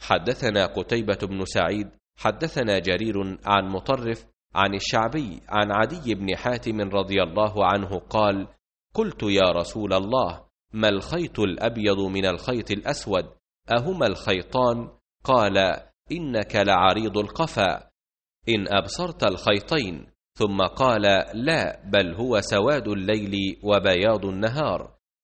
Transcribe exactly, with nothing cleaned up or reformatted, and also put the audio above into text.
حدثنا قتيبة بن سعيد حدثنا جرير عن مطرف عن الشعبي عن عدي بن حاتم رضي الله عنه قال: قلت يا رسول الله، ما الخيط الأبيض من الخيط الأسود؟ أهما الخيطان؟ قال: إنك لعريض القفا، إن أبصرت الخيطين. ثم قال: لا، بل هو سواد الليل وبياض النهار.